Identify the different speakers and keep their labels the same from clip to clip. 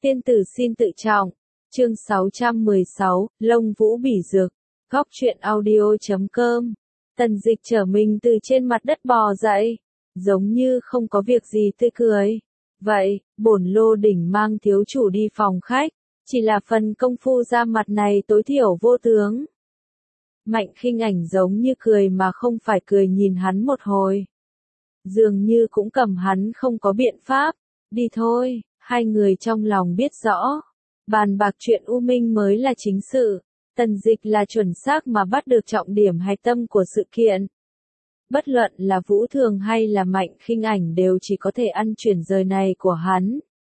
Speaker 1: Tiên tử xin tự trọng. Chương 616, Lông Vũ Bỉ Dược. Góc truyện audio.com. Tần Dịch trở mình từ trên mặt đất bò dậy, giống như không có việc gì tươi cười. Vậy, bổn Lô Đỉnh mang thiếu chủ đi phòng khách, chỉ là phần công phu ra mặt này tối thiểu vô tướng. Mạnh Khinh Ảnh giống như cười mà không phải cười nhìn hắn một hồi. Dường như cũng cầm hắn không có biện pháp, đi thôi, hai người trong lòng biết rõ. Bàn bạc chuyện U Minh mới là chính sự, Tần Dịch là chuẩn xác mà bắt được trọng điểm hạch tâm của sự kiện. Bất luận là Vũ Thường hay là Mạnh Khinh Ảnh đều chỉ có thể ăn chuyển rời này của hắn.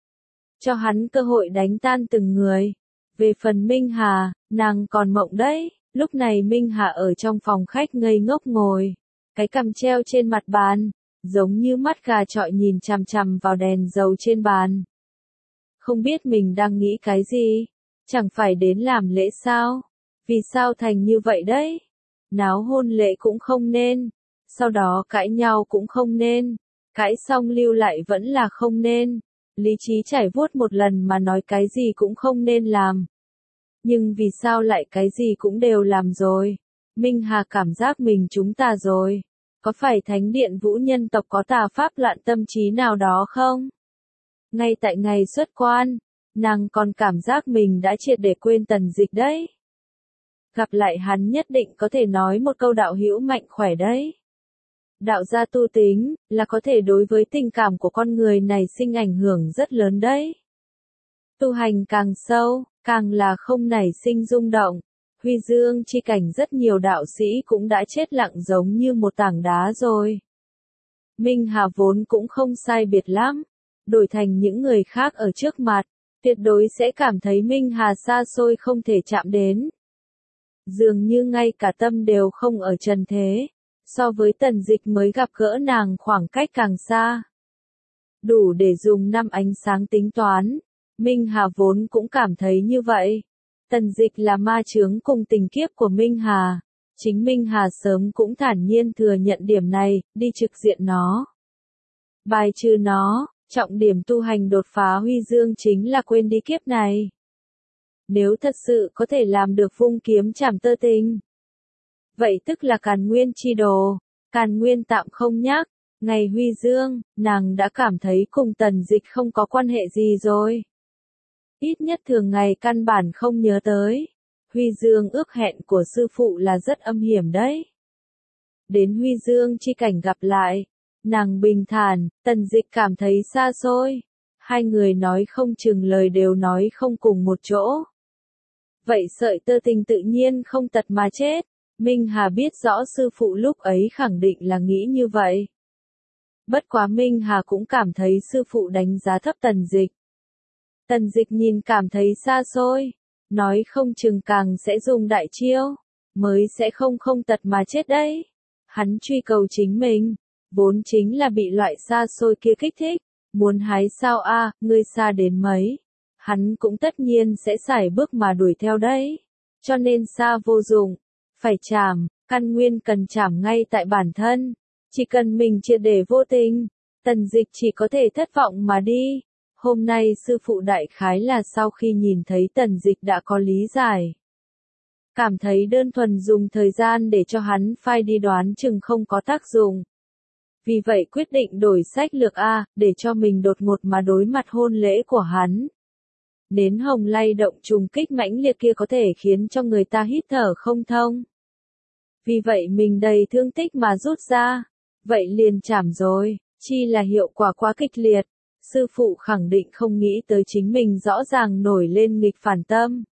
Speaker 1: Cho hắn cơ hội đánh tan từng người. Về phần Minh Hà, nàng còn mộng đấy. Lúc này Minh Hà ở trong phòng khách ngây ngốc ngồi, cái cằm treo trên mặt bàn, giống như mắt gà trọi nhìn chằm chằm vào đèn dầu trên bàn. Không biết mình đang nghĩ cái gì, chẳng phải đến làm lễ sao? Vì sao thành như vậy đấy? Náo hôn lễ cũng không nên, sau đó cãi nhau cũng không nên, cãi xong lưu lại vẫn là không nên. Lý trí trải vuốt một lần mà nói cái gì cũng không nên làm. Nhưng vì sao lại cái gì cũng đều làm rồi? Minh Hà cảm giác mình trúng tà rồi. Có phải thánh điện Vũ nhân tộc có tà pháp loạn tâm trí nào đó không? Ngay tại ngày xuất quan, nàng còn cảm giác mình đã triệt để quên Tần Dịch đấy. Gặp lại hắn nhất định có thể nói một câu đạo hữu mạnh khỏe đấy. Đạo gia tu tính, là có thể đối với tình cảm của con người này sinh ảnh hưởng rất lớn đấy. Tu hành càng sâu, càng là không nảy sinh rung động. Huy dương chi cảnh rất nhiều đạo sĩ cũng đã chết lặng giống như một tảng đá rồi. Minh Hà vốn cũng không sai biệt lắm. Đổi thành những người khác ở trước mặt, tuyệt đối sẽ cảm thấy Minh Hà xa xôi không thể chạm đến. Dường như ngay cả tâm đều không ở trần thế. So với Tần Dịch mới gặp gỡ nàng khoảng cách càng xa. Đủ để dùng năm ánh sáng tính toán. Minh Hà vốn cũng cảm thấy như vậy. Tần Dịch là ma chướng cùng tình kiếp của Minh Hà. Chính Minh Hà sớm cũng thản nhiên thừa nhận điểm này, đi trực diện nó. Bài trừ nó, trọng điểm tu hành đột phá huy dương chính là quên đi kiếp này. Nếu thật sự có thể làm được vung kiếm chảm tơ tình. Vậy tức là Càn Nguyên chi đồ, Càn Nguyên tạm không nhắc. Ngày huy dương, nàng đã cảm thấy cùng Tần Dịch không có quan hệ gì rồi. Ít nhất thường ngày căn bản không nhớ tới. Huy dương ước hẹn của sư phụ là rất âm hiểm đấy. Đến huy dương chi cảnh gặp lại, nàng bình thản, Tần Dịch cảm thấy xa xôi. Hai người nói không chừng lời đều nói không cùng một chỗ. Vậy sợi tơ tình tự nhiên không tật mà chết. Minh Hà biết rõ sư phụ lúc ấy khẳng định là nghĩ như vậy. Bất quá Minh Hà cũng cảm thấy sư phụ đánh giá thấp Tần Dịch. Tần Dịch nhìn cảm thấy xa xôi, nói không chừng càng sẽ dùng đại chiêu, mới sẽ không tật mà chết đấy. Hắn truy cầu chính mình, vốn chính là bị loại xa xôi kia kích thích, muốn hái sao a, ngươi xa đến mấy, hắn cũng tất nhiên sẽ sải bước mà đuổi theo đấy. Cho nên xa vô dụng, phải chảm, căn nguyên cần chảm ngay tại bản thân, chỉ cần mình triệt để vô tình, Tần Dịch chỉ có thể thất vọng mà đi. Hôm nay sư phụ đại khái là sau khi nhìn thấy Tần Dịch đã có lý giải. Cảm thấy đơn thuần dùng thời gian để cho hắn phai đi đoán chừng không có tác dụng. Vì vậy quyết định đổi sách lược A, để cho mình đột ngột mà đối mặt hôn lễ của hắn. Nến hồng lay động trùng kích mãnh liệt kia có thể khiến cho người ta hít thở không thông. Vì vậy mình đầy thương tích mà rút ra. Vậy liền chảm rồi, chi là hiệu quả quá kịch liệt. Sư phụ khẳng định không nghĩ tới chính mình rõ ràng nổi lên nghịch phản tâm.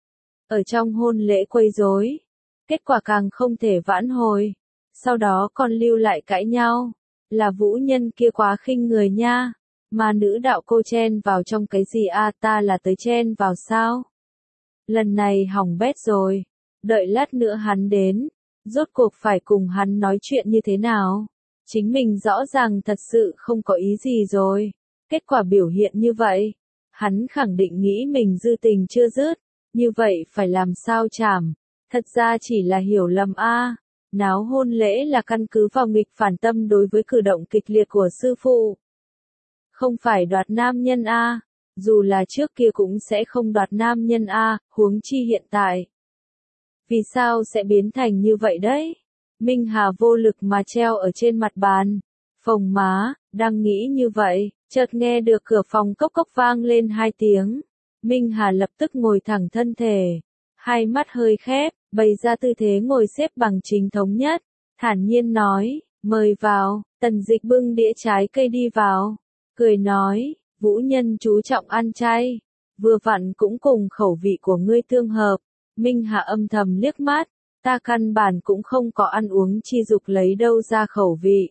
Speaker 1: Ở trong hôn lễ quấy rối, kết quả càng không thể vãn hồi. Sau đó còn lưu lại cãi nhau, là Vũ nhân kia quá khinh người nha. Mà nữ đạo cô chen vào trong cái gì a, ta là tới chen vào sao? Lần này hỏng bét rồi, đợi lát nữa hắn đến, rốt cuộc phải cùng hắn nói chuyện như thế nào? Chính mình rõ ràng thật sự không có ý gì rồi. Kết quả biểu hiện như vậy, hắn khẳng định nghĩ mình dư tình chưa dứt, như vậy phải làm sao chảm, thật ra chỉ là hiểu lầm a. Náo hôn lễ là căn cứ vào nghịch phản tâm đối với cử động kịch liệt của sư phụ. Không phải đoạt nam nhân a. dù là trước kia cũng sẽ không đoạt nam nhân a, huống chi hiện tại. Vì sao sẽ biến thành như vậy đấy? Minh Hà vô lực mà treo ở trên mặt bàn. Phồng má, đang nghĩ như vậy, chợt nghe được cửa phòng cốc cốc vang lên 2 tiếng. Minh Hà lập tức ngồi thẳng thân thể, hai mắt hơi khép, bày ra tư thế ngồi xếp bằng chính thống nhất, thản nhiên nói, mời vào. Tần Dịch bưng đĩa trái cây đi vào, cười nói, Vũ Nhân chú trọng ăn chay, vừa vặn cũng cùng khẩu vị của ngươi tương hợp. Minh Hà âm thầm liếc mắt, ta căn bản cũng không có ăn uống chi dục lấy đâu ra khẩu vị.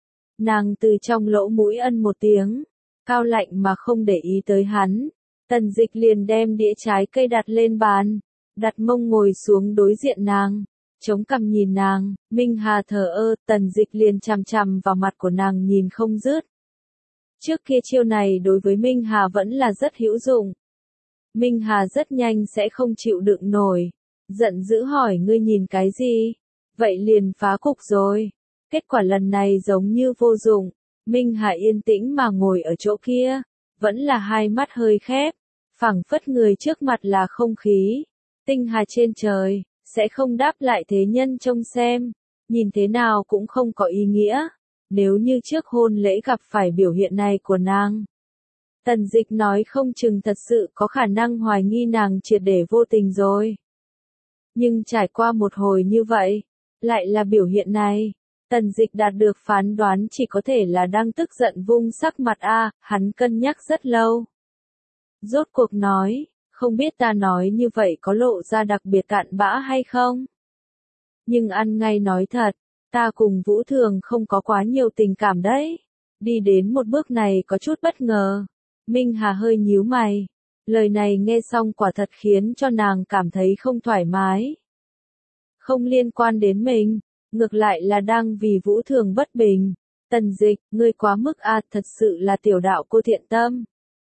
Speaker 1: Nàng từ trong lỗ mũi ân một tiếng, cao lạnh mà không để ý tới hắn. Tần Dịch liền đem đĩa trái cây đặt lên bàn, đặt mông ngồi xuống đối diện nàng, chống cằm nhìn nàng. Minh Hà thờ ơ, Tần Dịch liền chằm chằm vào mặt của nàng nhìn không dứt. Trước kia chiêu này đối với Minh Hà vẫn là rất hữu dụng. Minh Hà rất nhanh sẽ không chịu đựng nổi, giận dữ hỏi ngươi nhìn cái gì? Vậy liền phá cục rồi. Kết quả lần này giống như vô dụng, Minh Hà yên tĩnh mà ngồi ở chỗ kia, vẫn là hai mắt hơi khép, phảng phất người trước mặt là không khí, tinh hà trên trời, sẽ không đáp lại thế nhân trông xem, nhìn thế nào cũng không có ý nghĩa, nếu như trước hôn lễ gặp phải biểu hiện này của nàng. Tần Dịch nói không chừng thật sự có khả năng hoài nghi nàng triệt để vô tình rồi. Nhưng trải qua một hồi như vậy, lại là biểu hiện này. Tần Dịch đạt được phán đoán chỉ có thể là đang tức giận vung sắc mặt a, hắn cân nhắc rất lâu. Rốt cuộc nói, không biết ta nói như vậy có lộ ra đặc biệt cặn bã hay không? Nhưng ăn ngay nói thật, ta cùng Vũ Thường không có quá nhiều tình cảm đấy. Đi đến một bước này có chút bất ngờ. Minh Hà hơi nhíu mày. Lời này nghe xong quả thật khiến cho nàng cảm thấy không thoải mái. Không liên quan đến mình, ngược lại là đang vì Vũ Thường bất bình. Tần Dịch, ngươi quá mức a, thật sự là tiểu đạo cô thiện tâm.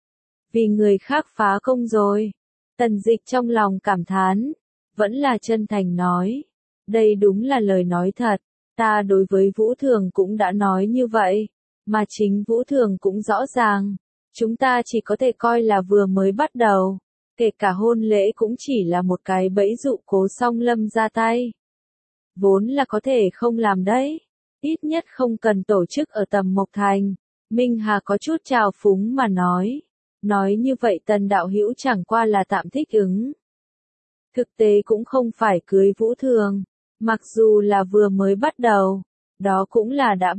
Speaker 1: Vì người khác phá công rồi. Tần Dịch trong lòng cảm thán, vẫn là chân thành nói. Đây đúng là lời nói thật, ta đối với Vũ Thường cũng đã nói như vậy, mà chính Vũ Thường cũng rõ ràng. Chúng ta chỉ có thể coi là vừa mới bắt đầu, kể cả hôn lễ cũng chỉ là một cái bẫy dụ Cố Song Lâm ra tay. Vốn là có thể không làm đấy, ít nhất không cần tổ chức ở Tầm Mộc Thành. Minh Hà có chút trào phúng mà nói như vậy Tần đạo hữu chẳng qua là tạm thích ứng. Thực tế cũng không phải cưới Vũ Thường, mặc dù là vừa mới bắt đầu, đó cũng là đã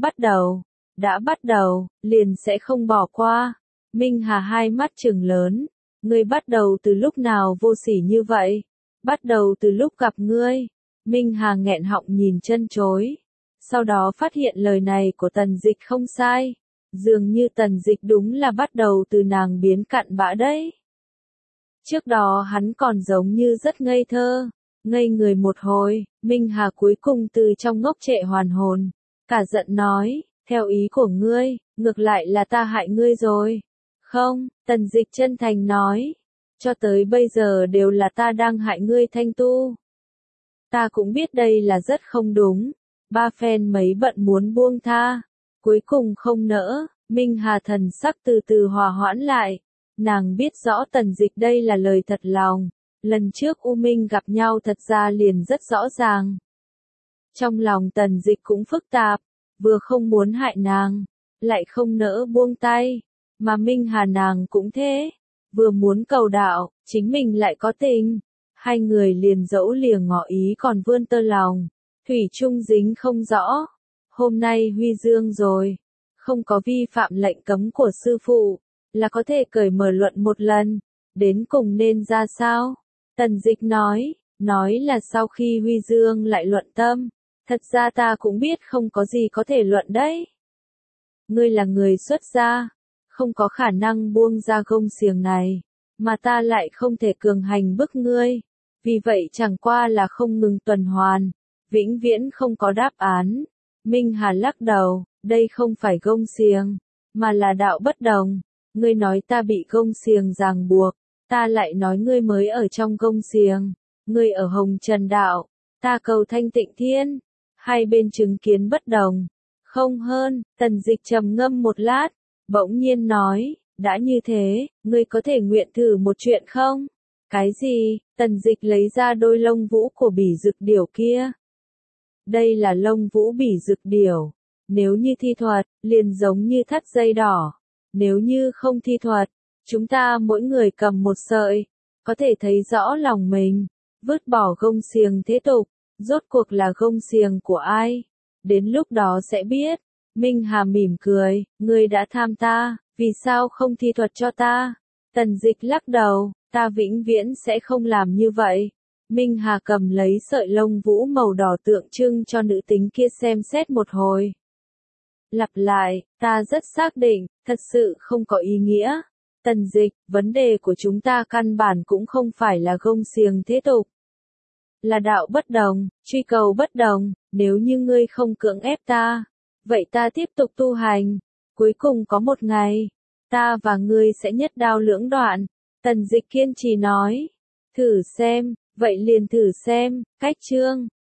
Speaker 1: bắt đầu, liền sẽ không bỏ qua. Minh Hà hai mắt trừng lớn, ngươi bắt đầu từ lúc nào vô sỉ như vậy? Bắt đầu từ lúc gặp ngươi. Minh Hà nghẹn họng nhìn chân chối, sau đó phát hiện lời này của Tần Dịch không sai, dường như Tần Dịch đúng là bắt đầu từ nàng biến cặn bã đấy. Trước đó hắn còn giống như rất ngây thơ, ngây người một hồi, Minh Hà cuối cùng từ trong ngốc trệ hoàn hồn, cả giận nói, theo ý của ngươi, ngược lại là ta hại ngươi rồi. Không, Tần Dịch chân thành nói, cho tới bây giờ đều là ta đang hại ngươi Thanh Tu. Ta cũng biết đây là rất không đúng, ba phen mấy bận muốn buông tha, cuối cùng không nỡ. Minh Hà thần sắc từ từ hòa hoãn lại, nàng biết rõ Tần Dịch đây là lời thật lòng, lần trước U Minh gặp nhau thật ra liền rất rõ ràng. Trong lòng Tần Dịch cũng phức tạp, vừa không muốn hại nàng, lại không nỡ buông tay. Mà Minh Hà nàng cũng thế, vừa muốn cầu đạo, chính mình lại có tình. Hai người liền dẫu lìa ngỏ ý còn vươn tơ lòng, thủy chung dính không rõ. Hôm nay huy dương rồi, không có vi phạm lệnh cấm của sư phụ, là có thể cởi mở luận một lần, đến cùng nên ra sao? Tần Dịch nói là sau khi huy dương lại luận tâm, thật ra ta cũng biết không có gì có thể luận đấy. Ngươi là người xuất gia, không có khả năng buông ra gông xiềng này, mà ta lại không thể cường hành bức ngươi, vì vậy chẳng qua là không ngừng tuần hoàn, vĩnh viễn không có đáp án. Minh Hà lắc đầu, đây không phải gông xiềng, mà là đạo bất đồng. Ngươi nói ta bị gông xiềng ràng buộc, ta lại nói ngươi mới ở trong gông xiềng, ngươi ở Hồng Trần Đạo, ta cầu Thanh Tịnh Thiên, hai bên chứng kiến bất đồng, không hơn. Tần Dịch trầm ngâm một lát, bỗng nhiên nói, Đã như thế, ngươi có thể nguyện thử một chuyện không? Cái gì? Tần Dịch lấy ra đôi lông vũ của bỉ dực điểu kia. Đây là lông vũ bỉ dực điểu. Nếu như thi thuật, liền giống như thắt dây đỏ. Nếu như không thi thuật, chúng ta mỗi người cầm một sợi, có thể thấy rõ lòng mình, vứt bỏ gông xiềng thế tục, rốt cuộc là gông xiềng của ai? Đến lúc đó sẽ biết. Minh Hà mỉm cười, ngươi đã tham ta, vì sao không thi thuật cho ta? Tần Dịch lắc đầu, ta vĩnh viễn sẽ không làm như vậy. Minh Hà cầm lấy sợi lông vũ màu đỏ tượng trưng cho nữ tính kia xem xét một hồi. Lặp lại, ta rất xác định, thật sự không có ý nghĩa. Tần Dịch, vấn đề của chúng ta căn bản cũng không phải là gông xiềng thế tục. Là đạo bất đồng, truy cầu bất đồng, nếu như ngươi không cưỡng ép ta, vậy ta tiếp tục tu hành. Cuối cùng có một ngày, ta và ngươi sẽ nhất đao lưỡng đoạn. Tần Dịch kiên trì nói. Thử xem, vậy liền thử xem, cách chương.